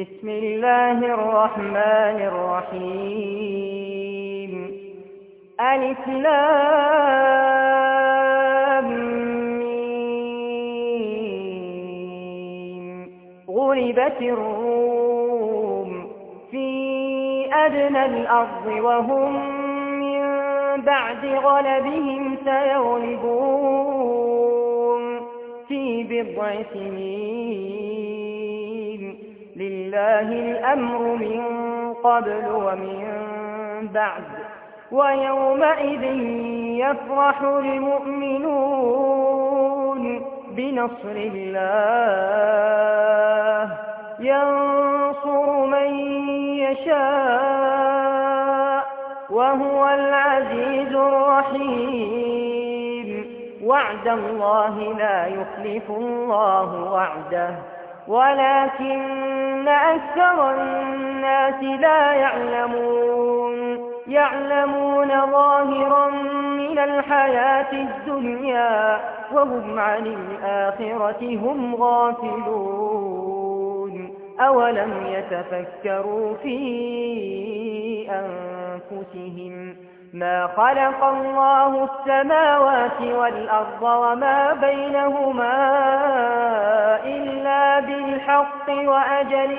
بسم الله الرحمن الرحيم ألف لام ميم غلبت الروم في أدنى الأرض وهم من بعد غلبهم سيغلبون في بضع سنين لله الأمر من قبل ومن بعد ويومئذ يفرح المؤمنون بنصر الله ينصر من يشاء وهو العزيز الرحيم وعد الله لا يخلف الله وعده ولكن أكثر الناس لا يعلمون ظاهرا من الحياة الدنيا وهم عن الآخرة هم غافلون أولم يتفكروا في أنفسهم ما خلق الله السماوات والأرض وما بينهما إلا بالحق وأجل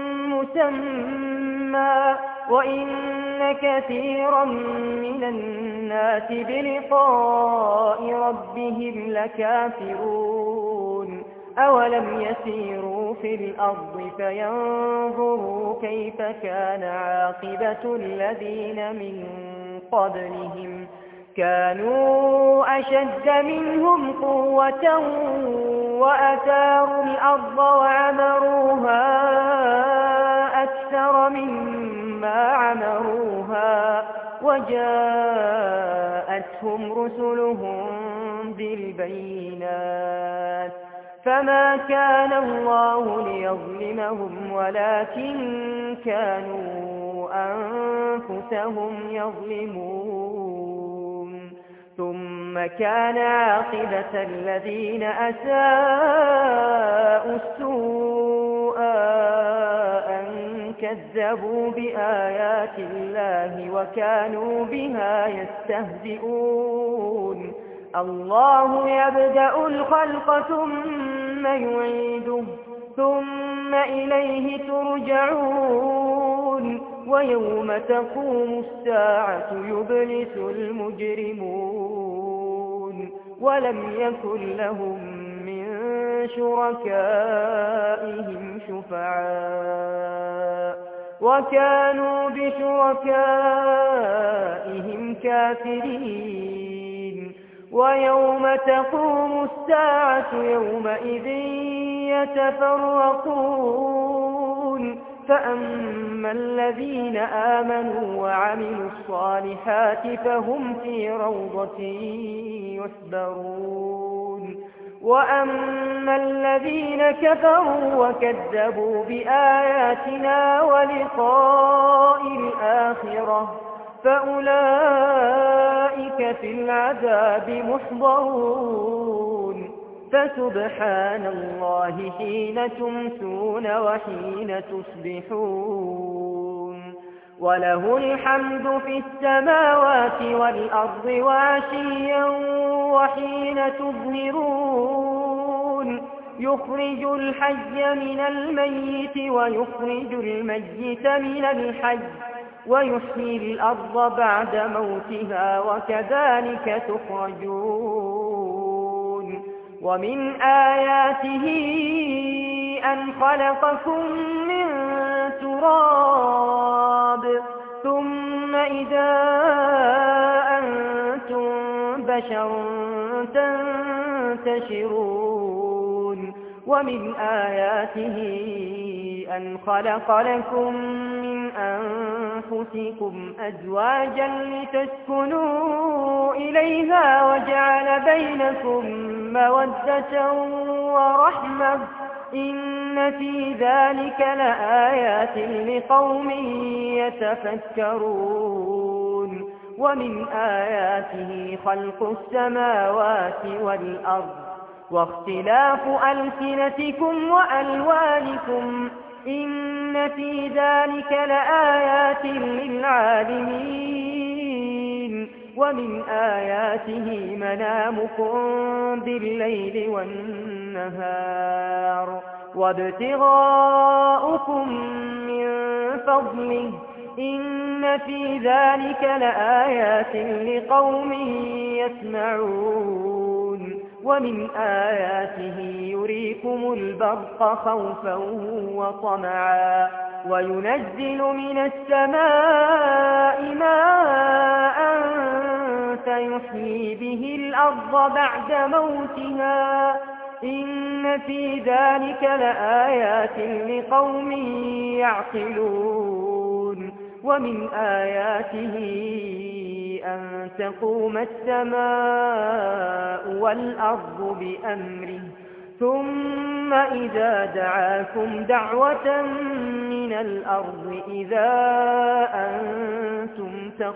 مسمى وإن كثيرا من الناس بلقاء ربهم لكافرون أولم يسيروا في الأرض فينظروا كيف كان عاقبة الذين من قبلهم كانوا أشد منهم قوة وأثاروا الأرض وعمروها أكثر مما عمروها وجاءتهم رسلهم بالبينات فما كان الله ليظلمهم ولكن كانوا أنفسهم يظلمون ثم كان عاقبة الذين أساءوا السوء أن كذبوا بآيات الله وكانوا بها يستهزئون الله يبدأ الخلق ثم يعيده ثم إليه ترجعون ويوم تقوم الساعة يبلس المجرمون ولم يكن لهم من شركائهم شفعاء وكانوا بشركائهم كافرين ويوم تقوم الساعة يومئذ يتفرقون فأما الذين آمنوا وعملوا الصالحات فهم في روضة يحبرون وأما الذين كفروا وكذبوا بآياتنا ولقاء الآخرة فأولئك في العذاب محضرون فسبحان الله حين تمسون وحين تصبحون وله الحمد في السماوات والأرض وعشيا وحين تظهرون يخرج الحي من الميت ويخرج الميت من الحي ويحيي الأرض بعد موتها وكذلك تخرجون ومن آياته أن خلقكم من تراب ثم إذا أنتم بشر تنتشرون ومن آياته أن خلق لكم من أنفسكم أزواجا لتسكنوا إليها وجعل بينكم مودة ورحمة إن في ذلك لآيات لقوم يتفكرون ومن آياته خلق السماوات والأرض واختلاف ألسنتكم وألوانكم إن في ذلك لآيات للعالمين ومن آياته منامكم بالليل والنهار وابتغاؤكم من فضله إن في ذلك لآيات لقوم يسمعون ومن آياته يريكم البرق خوفا وطمعا وينزل من السماء ماء فيحيي به الأرض بعد موتها إن في ذلك لآيات لقوم يعقلون ومن آياته أن تقوم السماء والأرض بأمره ثم إذا دعاكم دعوة من الأرض إذا أنتم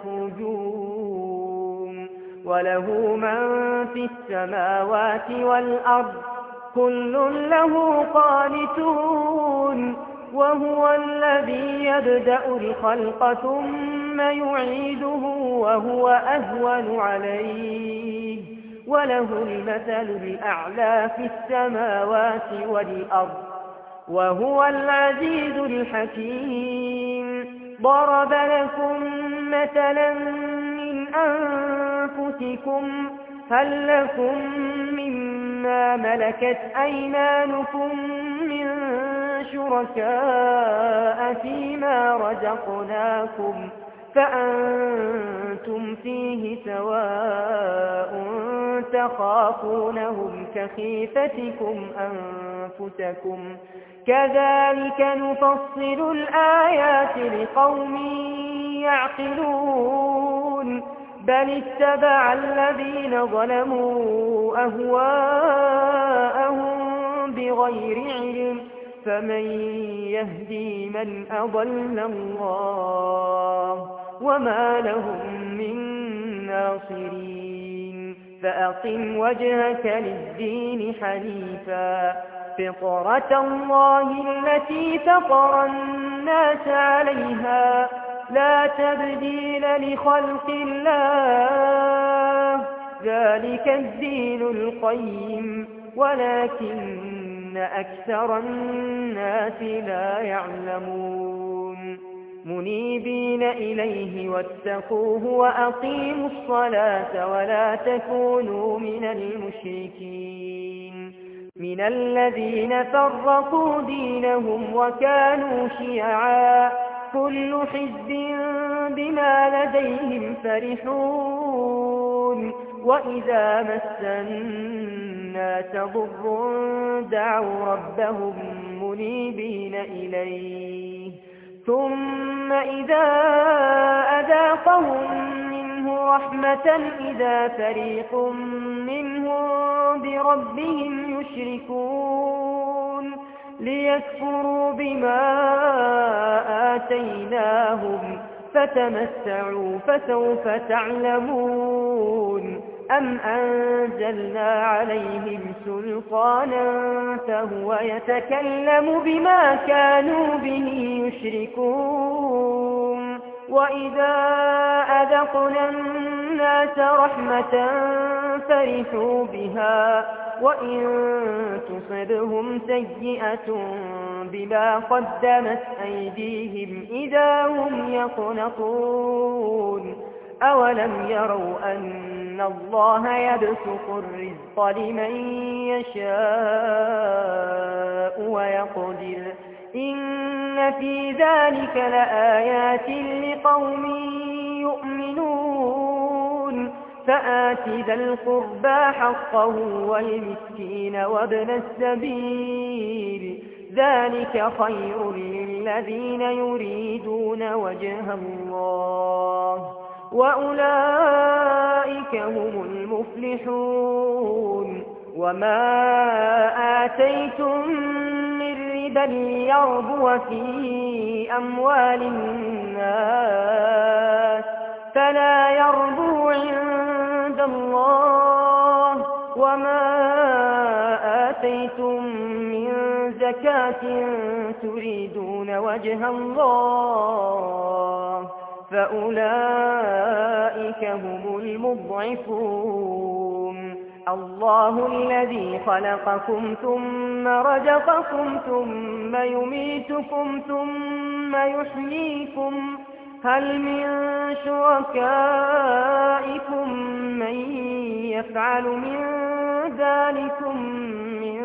تخرجون وله من في السماوات والأرض كل له قانتون وهو الذي يبدأ الخلق ثم يعيده وهو أهون عليه وله المثل الأعلى في السماوات والأرض وهو العزيز الحكيم ضرب لكم مثلا من أنفسكم هل لكم مما ملكت أيمانكم من شركاء فيما رزقناكم فأنتم فيه سواء تخافونهم كخيفتكم أنفسكم كذلك نفصل الآيات لقوم يعقلون بل اتبع الذين ظلموا أهواءهم بغير علم فمن يهدي من أضل الله وما لهم من ناصرين فأقم وجهك للدين حنيفا فطرة الله التي فطر الناس عليها لا تبديل لخلق الله ذلك الدين القيم ولكن أكثر الناس لا يعلمون منيبين إليه واتقوه وأقيموا الصلاة ولا تكونوا من المشركين من الذين فرقوا دينهم وكانوا شيعا كل حزب بما لديهم فرحون وإذا مس الناس ضر دعوا ربهم منيبين إليه ثم إذا أذاقهم منه رحمة إذا فريق منهم بربهم يشركون ليكفروا بما آتيناهم فتمتعوا فسوف تعلمون أم أنزلنا عليهم سلطانا فهو يتكلم بما كانوا به يشركون وإذا أذقنا الناس رحمة فرحوا بها وإن تصبهم سيئة بما قدمت أيديهم إذا هم يقنطون أولم يروا أن الله يبسط الرزق لمن يشاء ويقدر إن في ذلك لآيات لقوم يؤمنون فآت ذا القربى حقه والمسكين وابن السبيل ذلك خير للذين يريدون وجه الله وأولئك هم المفلحون وما آتيتم من ربا ليربو في أموال الناس فلا يربو عند الله وما آتيتم من زكاة تريدون وجه الله فأولئك هم المضعفون. الله الذي خلقكم ثم رزقكم ثم يميتكم ثم يحييكم هل من شركائكم من يفعل من ذلكم من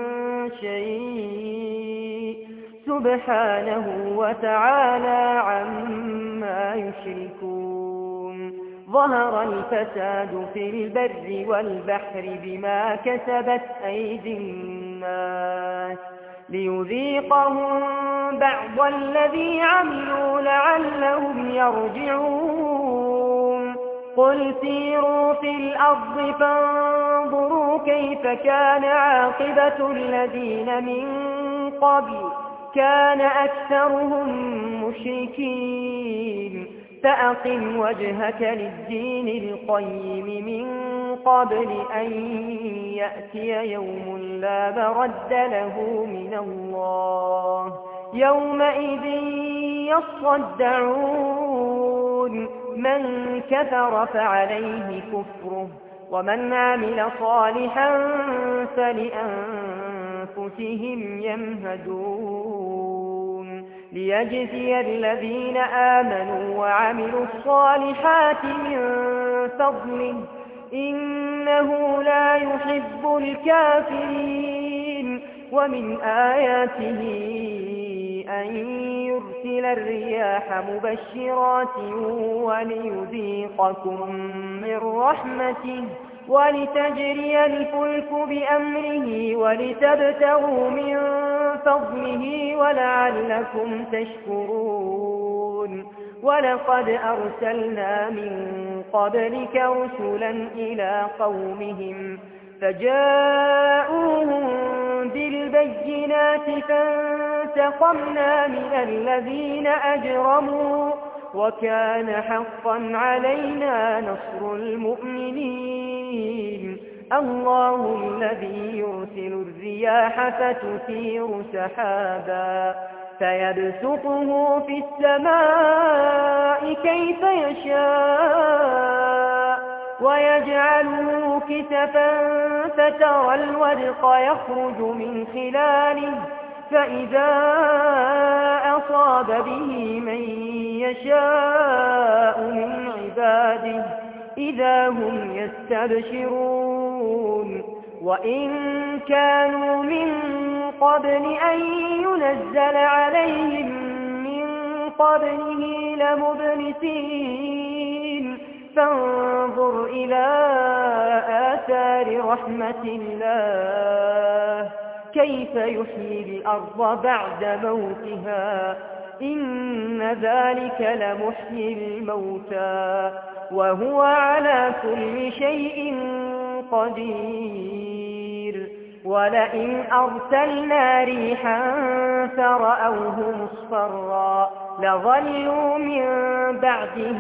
شيء سبحانه وتعالى عما يشركون. ظهر الفساد في البر والبحر بما كسبت أيدي الناس ليذيقهم بعض الذي عملوا لعلهم يرجعون. قل سيروا في الأرض فانظروا كيف كان عاقبة الذين من قبل كان أكثرهم مشركين. فأقم وجهك للدين القيم من قبل أن يأتي يوم لا مرد له من الله يومئذ يصدعون. من كفر فعليه كفره ومن عمل صالحا فلأنفسهم يمهدون. ليجزي الذين آمنوا وعملوا الصالحات من فضله إنه لا يحب الكافرين. ومن آياته أن يرسل الرياح مبشرات وليذيقكم من رحمته ولتجري الفلك بأمره ولتبتغوا من فضله ولعلكم تشكرون. ولقد أرسلنا من قبلك رسلا إلى قومهم فجاءوهم بالبينات فانتقمنا من الذين أجرموا وكان حقا علينا نصر المؤمنين. الله الذي يرسل الرياح فتثير سحابا فيبسطه في السماء كيف يشاء ويجعله كسفا فترى الودق يخرج من خلاله فإذا أصاب به من يشاء من عباده إذا هم يستبشرون. وإن كانوا من قبل أن ينزل عليهم من قبله لمبلسين. فانظر إلى آثار رحمة الله كيف يحيي الأرض بعد موتها إن ذلك لمحيي الموتى وهو على كل شيء قدير. ولئن أرسلنا ريحا فرأوه مصفرا لظلوا من بعده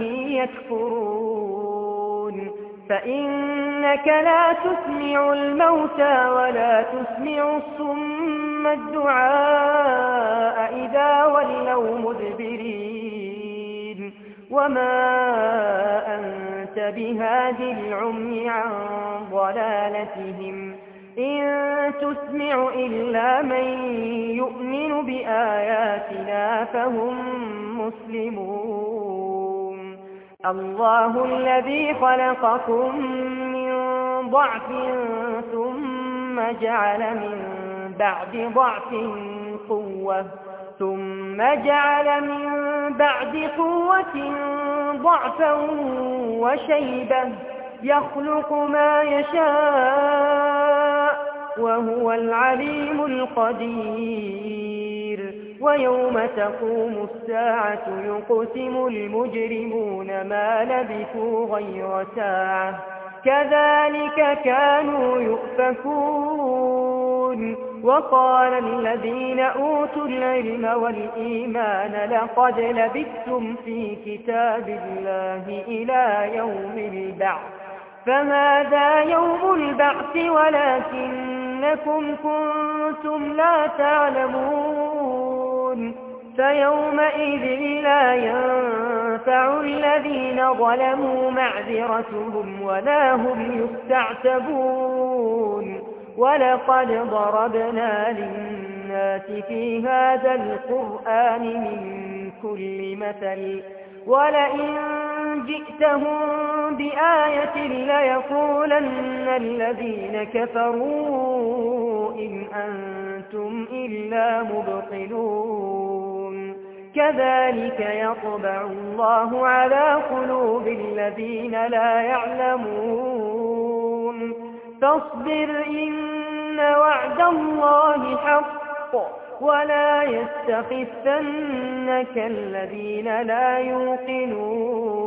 يكفرون. فإنك لا تسمع الموتى ولا تسمع الصم الدعاء إذا ولوا مدبرين. وما أنت بهاد العمي عن ضلالتهم إن تسمع إلا من يؤمن بآياتنا فهم مسلمون. الله الذي خلقكم من ضعف ثم جعل من بعد ضعف قوة ثم جعل من بعد قوة ضعفا وشيبة يخلق ما يشاء وهو العليم القدير. ويوم تقوم الساعة يقسم المجرمون ما لبثوا غير ساعة كذلك كانوا يؤفكون. وقال الذين أوتوا العلم والإيمان لقد لبثتم في كتاب الله إلى يوم البعث فهذا يوم البعث ولكن إنكم كنتم لا تعلمون فيومئذ لا ينفع الذين ظلموا معذرتهم ولا هم يستعتبون ولقد ضربنا للناس في هذا القرآن من كل مثل ولئن جئتهم بآية ليقولن الذين كفروا إن أنتم إلا مبطلون كذلك يطبع الله على قلوب الذين لا يعلمون فاصبر إن وعد الله حق ولا يستخفنك الذين لا يوقنون